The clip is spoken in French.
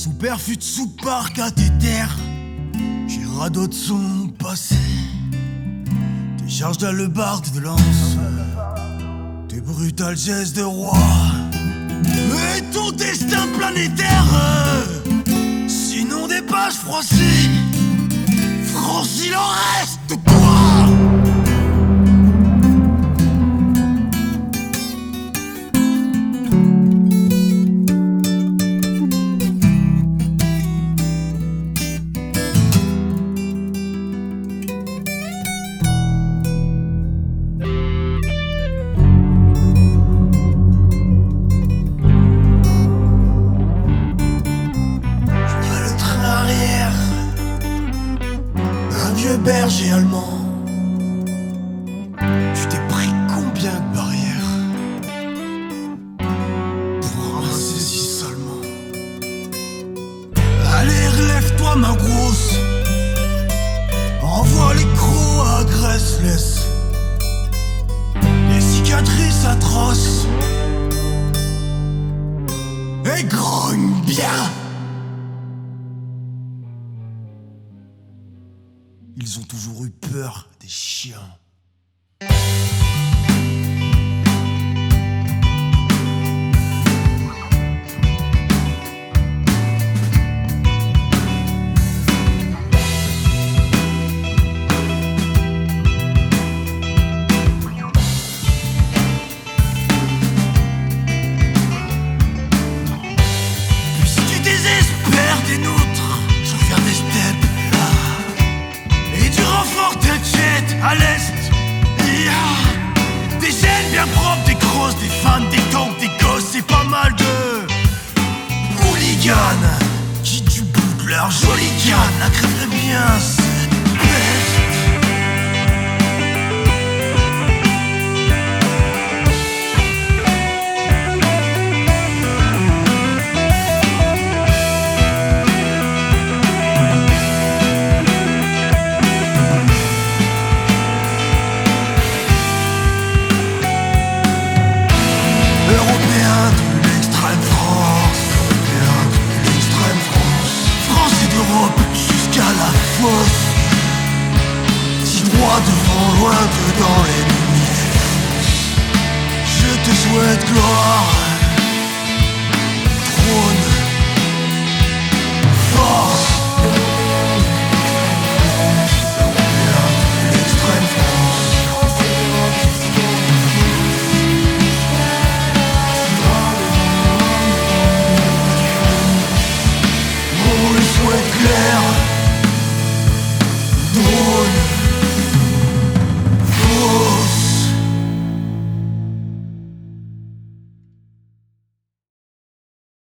Sous perfut, sous parc à tes terres, j'ai radote son passé. Tes charges d'hallebarde de lance, tes brutales gestes de roi, et ton destin planétaire. Sinon des pages froissées, France, il en reste quoi? Berger allemand, tu t'es pris combien de barrières pour ramasser si seulement? Allez, relève-toi ma grosse, envoie les crocs à Grèce, laisse les cicatrices atroces et grogne bien. Ils ont toujours eu peur des chiens. Puis si tu désespères des nôtres, je vais faire des steppes. T'inquiète, à l'est, il y a des gènes bien propres, des grosses, des fans, des tanks, des gosses et pas mal de hooligans qui du bout de leur jolie canne la crèveraient bien cette peste. Européen de l'extrême France, Européen de l'extrême France, Français d'Europe jusqu'à la fosse, si droit devant, loin dedans les lumières, je te souhaite gloire.